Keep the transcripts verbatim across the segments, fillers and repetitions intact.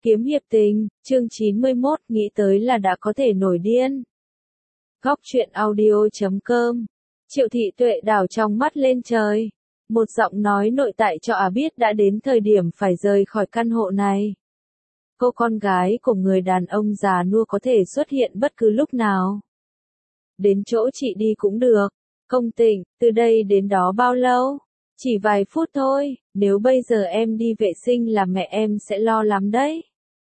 Kiếm hiệp tình, chương chín mươi mốt, nghĩ tới là đã có thể nổi điên. Góc truyện audio chấm com. Triệu Thị Tuệ đảo trong mắt lên trời. Một giọng nói nội tại cho ả biết đã đến thời điểm phải rời khỏi căn hộ này. Cô con gái của người đàn ông già nua có thể xuất hiện bất cứ lúc nào. Đến chỗ chị đi cũng được. Công Tịnh, từ đây đến đó bao lâu? Chỉ vài phút thôi, nếu bây giờ em đi vệ sinh là mẹ em sẽ lo lắm đấy.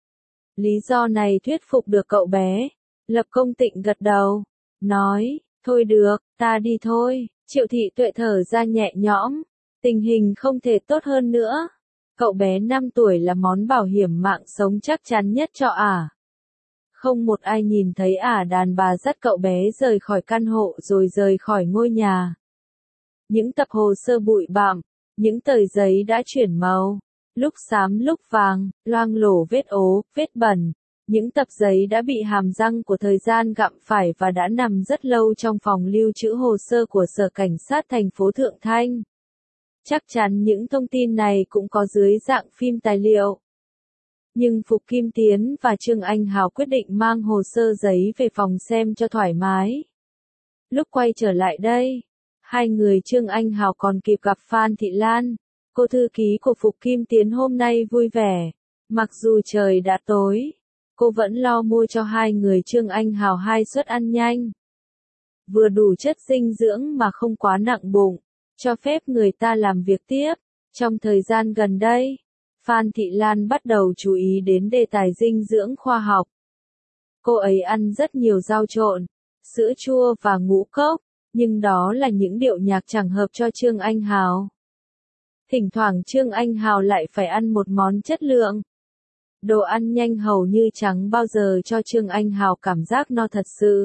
Lý do này thuyết phục được cậu bé. Lập Công Tịnh gật đầu, nói, thôi được, ta đi thôi. Triệu Thị Tuệ thở ra nhẹ nhõm, tình hình không thể tốt hơn nữa. Cậu bé năm tuổi là món bảo hiểm mạng sống chắc chắn nhất cho ả. Không một ai nhìn thấy ả đàn bà dắt cậu bé rời khỏi căn hộ rồi rời khỏi ngôi nhà. Những tập hồ sơ bụi bặm, những tờ giấy đã chuyển màu, lúc xám lúc vàng, loang lổ vết ố, vết bẩn. Những tập giấy đã bị hàm răng của thời gian gặm phải và đã nằm rất lâu trong phòng lưu trữ hồ sơ của Sở Cảnh sát thành phố Thượng Thanh. Chắc chắn những thông tin này cũng có dưới dạng phim tài liệu. Nhưng Phục Kim Tiến và Trương Anh Hào quyết định mang hồ sơ giấy về phòng xem cho thoải mái. Lúc quay trở lại đây, hai người Trương Anh Hào còn kịp gặp Phan Thị Lan, cô thư ký của Phục Kim Tiến hôm nay vui vẻ. Mặc dù trời đã tối, cô vẫn lo mua cho hai người Trương Anh Hào hai suất ăn nhanh. Vừa đủ chất dinh dưỡng mà không quá nặng bụng, cho phép người ta làm việc tiếp. Trong thời gian gần đây, Phan Thị Lan bắt đầu chú ý đến đề tài dinh dưỡng khoa học. Cô ấy ăn rất nhiều rau trộn, sữa chua và ngũ cốc, nhưng đó là những điệu nhạc chẳng hợp cho Trương Anh Hào. Thỉnh thoảng Trương Anh Hào lại phải ăn một món chất lượng. Đồ ăn nhanh hầu như chẳng bao giờ cho Trương Anh Hào cảm giác no thật sự.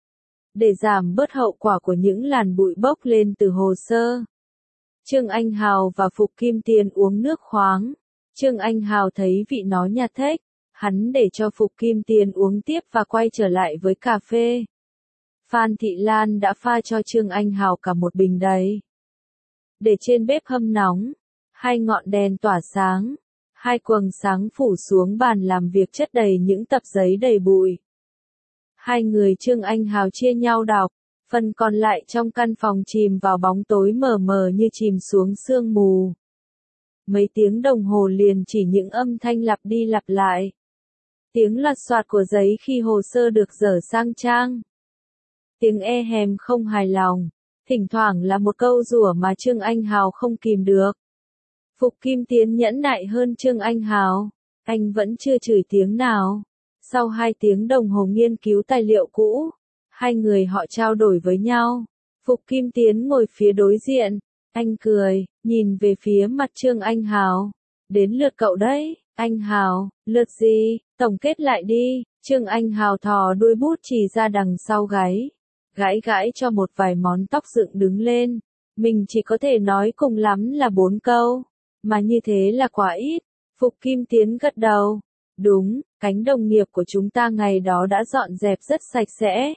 Để giảm bớt hậu quả của những làn bụi bốc lên từ hồ sơ, Trương Anh Hào và Phục Kim Tiến uống nước khoáng. Trương Anh Hào thấy vị nó nhạt thếch, hắn để cho Phục Kim Tiến uống tiếp và quay trở lại với cà phê. Phan Thị Lan đã pha cho Trương Anh Hào cả một bình đầy. Để trên bếp hâm nóng, hai ngọn đèn tỏa sáng, hai quầng sáng phủ xuống bàn làm việc chất đầy những tập giấy đầy bụi. Hai người Trương Anh Hào chia nhau đọc, phần còn lại trong căn phòng chìm vào bóng tối mờ mờ như chìm xuống sương mù. Mấy tiếng đồng hồ liền chỉ những âm thanh lặp đi lặp lại. Tiếng lật xoạt của giấy khi hồ sơ được dở sang trang. Tiếng e hèm không hài lòng. Thỉnh thoảng là một câu rủa mà Trương Anh Hào không kìm được. Phục Kim Tiến nhẫn nại hơn Trương Anh Hào. Anh vẫn chưa chửi tiếng nào. Sau hai tiếng đồng hồ nghiên cứu tài liệu cũ, hai người họ trao đổi với nhau. Phục Kim Tiến ngồi phía đối diện. Anh cười, nhìn về phía mặt Trương Anh Hào. Đến lượt cậu đấy, anh Hào, lượt gì? Tổng kết lại đi. Trương Anh Hào thò đuôi bút chỉ ra đằng sau gáy. Gãi gãi cho một vài món tóc dựng đứng lên. Mình chỉ có thể nói cùng lắm là bốn câu. Mà như thế là quá ít. Phục Kim Tiến gật đầu. Đúng, cánh đồng nghiệp của chúng ta ngày đó đã dọn dẹp rất sạch sẽ.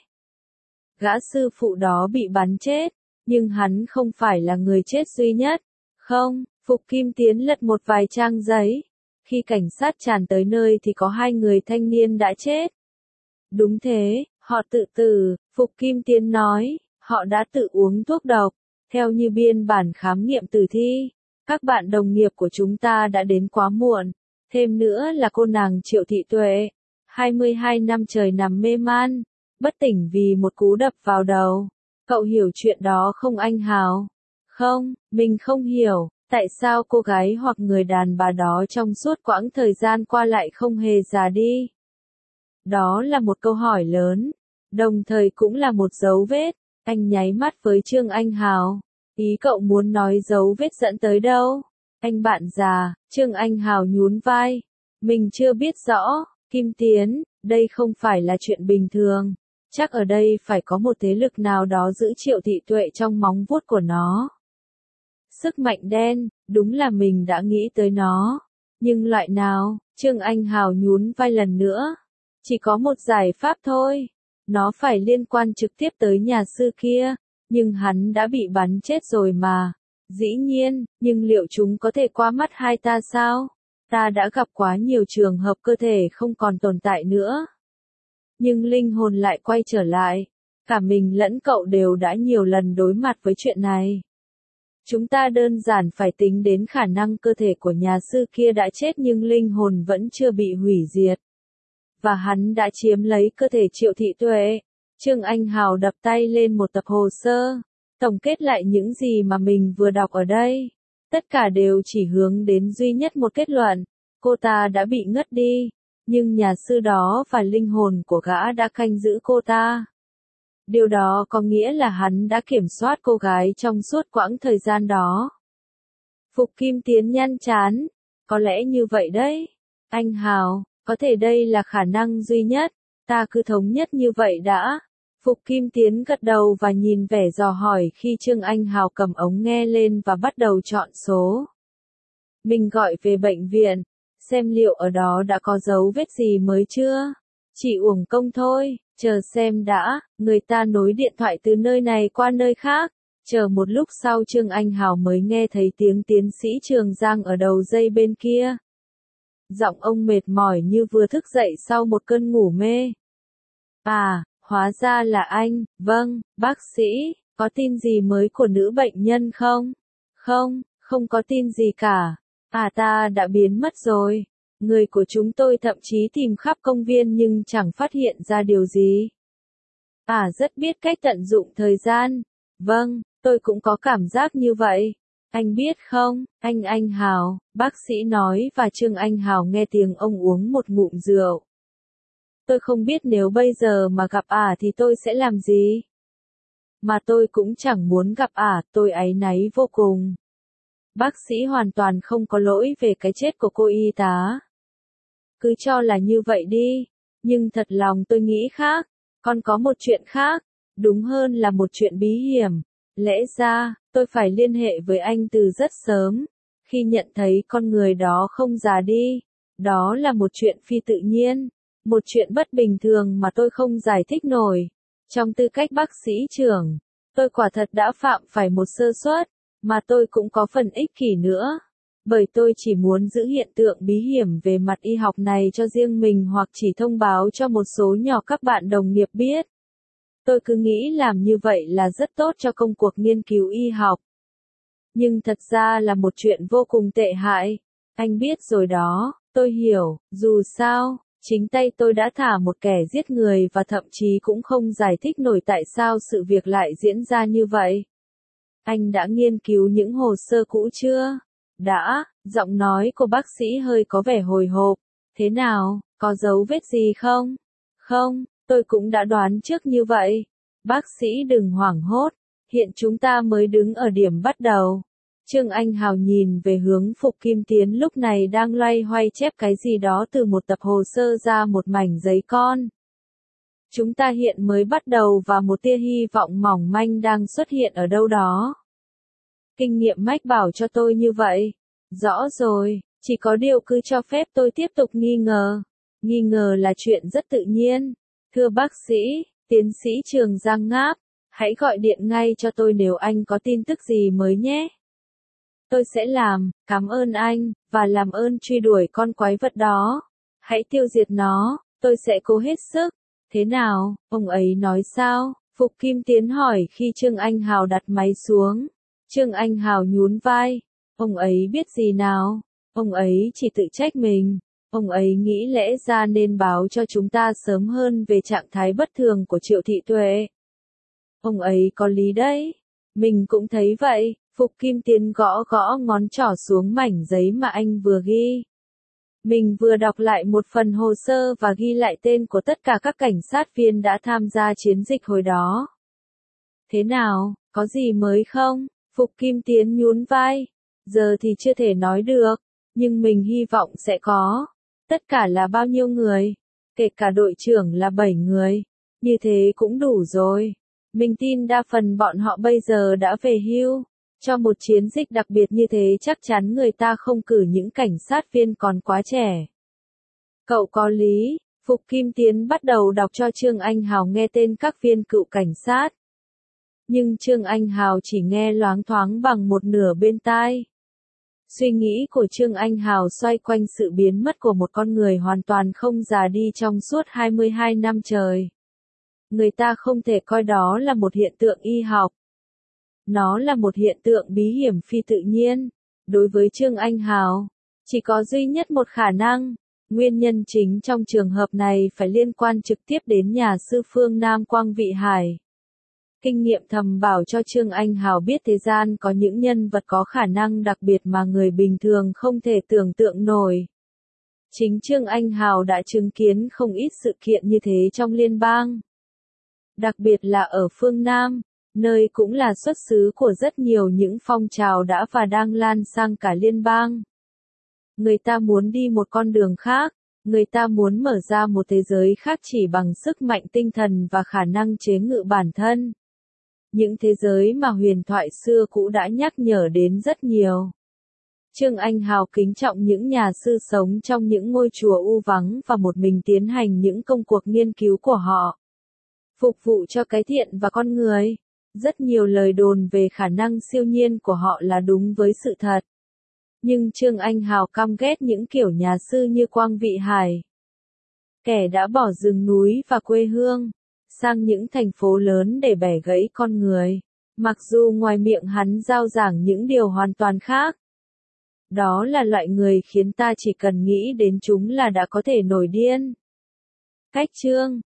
Gã sư phụ đó bị bắn chết. Nhưng hắn không phải là người chết duy nhất. Không, Phục Kim Tiến lật một vài trang giấy. Khi cảnh sát tràn tới nơi thì có hai người thanh niên đã chết. Đúng thế, họ tự tử, Phục Kim Tiến nói, họ đã tự uống thuốc độc. Theo như biên bản khám nghiệm tử thi, các bạn đồng nghiệp của chúng ta đã đến quá muộn. Thêm nữa là cô nàng Triệu Thị Tuệ, hai mươi hai năm trời nằm mê man, bất tỉnh vì một cú đập vào đầu. Cậu hiểu chuyện đó không anh Hào? Không, mình không hiểu, tại sao cô gái hoặc người đàn bà đó trong suốt quãng thời gian qua lại không hề già đi? Đó là một câu hỏi lớn, đồng thời cũng là một dấu vết. Anh nháy mắt với Trương Anh Hào. Ý cậu muốn nói dấu vết dẫn tới đâu? Anh bạn già, Trương Anh Hào nhún vai. Mình chưa biết rõ, Kim Tiến, đây không phải là chuyện bình thường. Chắc ở đây phải có một thế lực nào đó giữ Triệu Thị Tuệ trong móng vuốt của nó. Sức mạnh đen, đúng là mình đã nghĩ tới nó. Nhưng loại nào? Trương Anh Hào nhún vai lần nữa. Chỉ có một giải pháp thôi. Nó phải liên quan trực tiếp tới nhà sư kia. Nhưng hắn đã bị bắn chết rồi mà. Dĩ nhiên, nhưng liệu chúng có thể qua mắt hai ta sao? Ta đã gặp quá nhiều trường hợp cơ thể không còn tồn tại nữa. Nhưng linh hồn lại quay trở lại. Cả mình lẫn cậu đều đã nhiều lần đối mặt với chuyện này. Chúng ta đơn giản phải tính đến khả năng cơ thể của nhà sư kia đã chết nhưng linh hồn vẫn chưa bị hủy diệt. Và hắn đã chiếm lấy cơ thể Triệu Thị Tuệ. Trương Anh Hào đập tay lên một tập hồ sơ, tổng kết lại những gì mà mình vừa đọc ở đây. Tất cả đều chỉ hướng đến duy nhất một kết luận, cô ta đã bị ngất đi, nhưng nhà sư đó và linh hồn của gã đã canh giữ cô ta. Điều đó có nghĩa là hắn đã kiểm soát cô gái trong suốt quãng thời gian đó. Phục Kim Tiến nhăn chán, có lẽ như vậy đấy. Anh Hào, có thể đây là khả năng duy nhất, ta cứ thống nhất như vậy đã. Phục Kim Tiến gật đầu và nhìn vẻ dò hỏi khi Trương Anh Hào cầm ống nghe lên và bắt đầu chọn số. Mình gọi về bệnh viện, xem liệu ở đó đã có dấu vết gì mới chưa. Chỉ uổng công thôi, chờ xem đã, người ta nối điện thoại từ nơi này qua nơi khác. Chờ một lúc sau Trương Anh Hào mới nghe thấy tiếng tiến sĩ Trường Giang ở đầu dây bên kia. Giọng ông mệt mỏi như vừa thức dậy sau một cơn ngủ mê. À, hóa ra là anh, vâng, bác sĩ, có tin gì mới của nữ bệnh nhân không? Không, không có tin gì cả. À ta đã biến mất rồi. Người của chúng tôi thậm chí tìm khắp công viên nhưng chẳng phát hiện ra điều gì. À rất biết cách tận dụng thời gian. Vâng, tôi cũng có cảm giác như vậy. Anh biết không, anh Anh Hào, bác sĩ nói và Trương Anh Hào nghe tiếng ông uống một ngụm rượu. Tôi không biết nếu bây giờ mà gặp ả à thì tôi sẽ làm gì. Mà tôi cũng chẳng muốn gặp ả, à, tôi áy náy vô cùng. Bác sĩ hoàn toàn không có lỗi về cái chết của cô y tá. Cứ cho là như vậy đi, nhưng thật lòng tôi nghĩ khác, còn có một chuyện khác, đúng hơn là một chuyện bí hiểm. Lẽ ra, tôi phải liên hệ với anh từ rất sớm, khi nhận thấy con người đó không già đi. Đó là một chuyện phi tự nhiên, một chuyện bất bình thường mà tôi không giải thích nổi. Trong tư cách bác sĩ trưởng, tôi quả thật đã phạm phải một sơ suất, mà tôi cũng có phần ích kỷ nữa. Bởi tôi chỉ muốn giữ hiện tượng bí hiểm về mặt y học này cho riêng mình hoặc chỉ thông báo cho một số nhỏ các bạn đồng nghiệp biết. Tôi cứ nghĩ làm như vậy là rất tốt cho công cuộc nghiên cứu y học. Nhưng thật ra là một chuyện vô cùng tệ hại. Anh biết rồi đó, tôi hiểu, dù sao, chính tay tôi đã thả một kẻ giết người và thậm chí cũng không giải thích nổi tại sao sự việc lại diễn ra như vậy. Anh đã nghiên cứu những hồ sơ cũ chưa? Đã, giọng nói của bác sĩ hơi có vẻ hồi hộp. Thế nào, có dấu vết gì không? Không, tôi cũng đã đoán trước như vậy. Bác sĩ đừng hoảng hốt, hiện chúng ta mới đứng ở điểm bắt đầu. Trương Anh Hào nhìn về hướng Phục Kim Tiến lúc này đang loay hoay chép cái gì đó từ một tập hồ sơ ra một mảnh giấy con. Chúng ta hiện mới bắt đầu và một tia hy vọng mỏng manh đang xuất hiện ở đâu đó. Kinh nghiệm mách bảo cho tôi như vậy. Rõ rồi, chỉ có điều cứ cho phép tôi tiếp tục nghi ngờ. Nghi ngờ là chuyện rất tự nhiên. Thưa bác sĩ, tiến sĩ Trường Giang ngáp, hãy gọi điện ngay cho tôi nếu anh có tin tức gì mới nhé. Tôi sẽ làm, cảm ơn anh, và làm ơn truy đuổi con quái vật đó. Hãy tiêu diệt nó, tôi sẽ cố hết sức. Thế nào, ông ấy nói sao? Phục Kim Tiến hỏi khi Trương Anh Hào đặt máy xuống. Trương Anh Hào nhún vai. Ông ấy biết gì nào? Ông ấy chỉ tự trách mình. Ông ấy nghĩ lẽ ra nên báo cho chúng ta sớm hơn về trạng thái bất thường của Triệu Thị Tuệ. Ông ấy có lý đấy. Mình cũng thấy vậy. Phục Kim Tiến gõ gõ ngón trỏ xuống mảnh giấy mà anh vừa ghi. Mình vừa đọc lại một phần hồ sơ và ghi lại tên của tất cả các cảnh sát viên đã tham gia chiến dịch hồi đó. Thế nào, có gì mới không? Phục Kim Tiến nhún vai. Giờ thì chưa thể nói được, nhưng mình hy vọng sẽ có. Tất cả là bao nhiêu người? Kể cả đội trưởng là bảy người. Như thế cũng đủ rồi. Mình tin đa phần bọn họ bây giờ đã về hưu. Cho một chiến dịch đặc biệt như thế chắc chắn người ta không cử những cảnh sát viên còn quá trẻ. Cậu có lý. Phục Kim Tiến bắt đầu đọc cho Trương Anh Hào nghe tên các viên cựu cảnh sát. Nhưng Trương Anh Hào chỉ nghe loáng thoáng bằng một nửa bên tai. Suy nghĩ của Trương Anh Hào xoay quanh sự biến mất của một con người hoàn toàn không già đi trong suốt hai mươi hai năm trời. Người ta không thể coi đó là một hiện tượng y học. Nó là một hiện tượng bí hiểm phi tự nhiên. Đối với Trương Anh Hào, chỉ có duy nhất một khả năng. Nguyên nhân chính trong trường hợp này phải liên quan trực tiếp đến nhà sư phương Nam Quang Vị Hải. Kinh nghiệm thầm bảo cho Trương Anh Hào biết thế gian có những nhân vật có khả năng đặc biệt mà người bình thường không thể tưởng tượng nổi. Chính Trương Anh Hào đã chứng kiến không ít sự kiện như thế trong liên bang. Đặc biệt là ở phương Nam, nơi cũng là xuất xứ của rất nhiều những phong trào đã và đang lan sang cả liên bang. Người ta muốn đi một con đường khác, người ta muốn mở ra một thế giới khác chỉ bằng sức mạnh tinh thần và khả năng chế ngự bản thân. Những thế giới mà huyền thoại xưa cũ đã nhắc nhở đến rất nhiều. Trương Anh Hào kính trọng những nhà sư sống trong những ngôi chùa u vắng và một mình tiến hành những công cuộc nghiên cứu của họ. Phục vụ cho cái thiện và con người. Rất nhiều lời đồn về khả năng siêu nhiên của họ là đúng với sự thật. Nhưng Trương Anh Hào căm ghét những kiểu nhà sư như Quang Vị Hải. Kẻ đã bỏ rừng núi và quê hương sang những thành phố lớn để bẻ gãy con người. Mặc dù ngoài miệng hắn rao giảng những điều hoàn toàn khác. Đó là loại người khiến ta chỉ cần nghĩ đến chúng là đã có thể nổi điên. Cách chương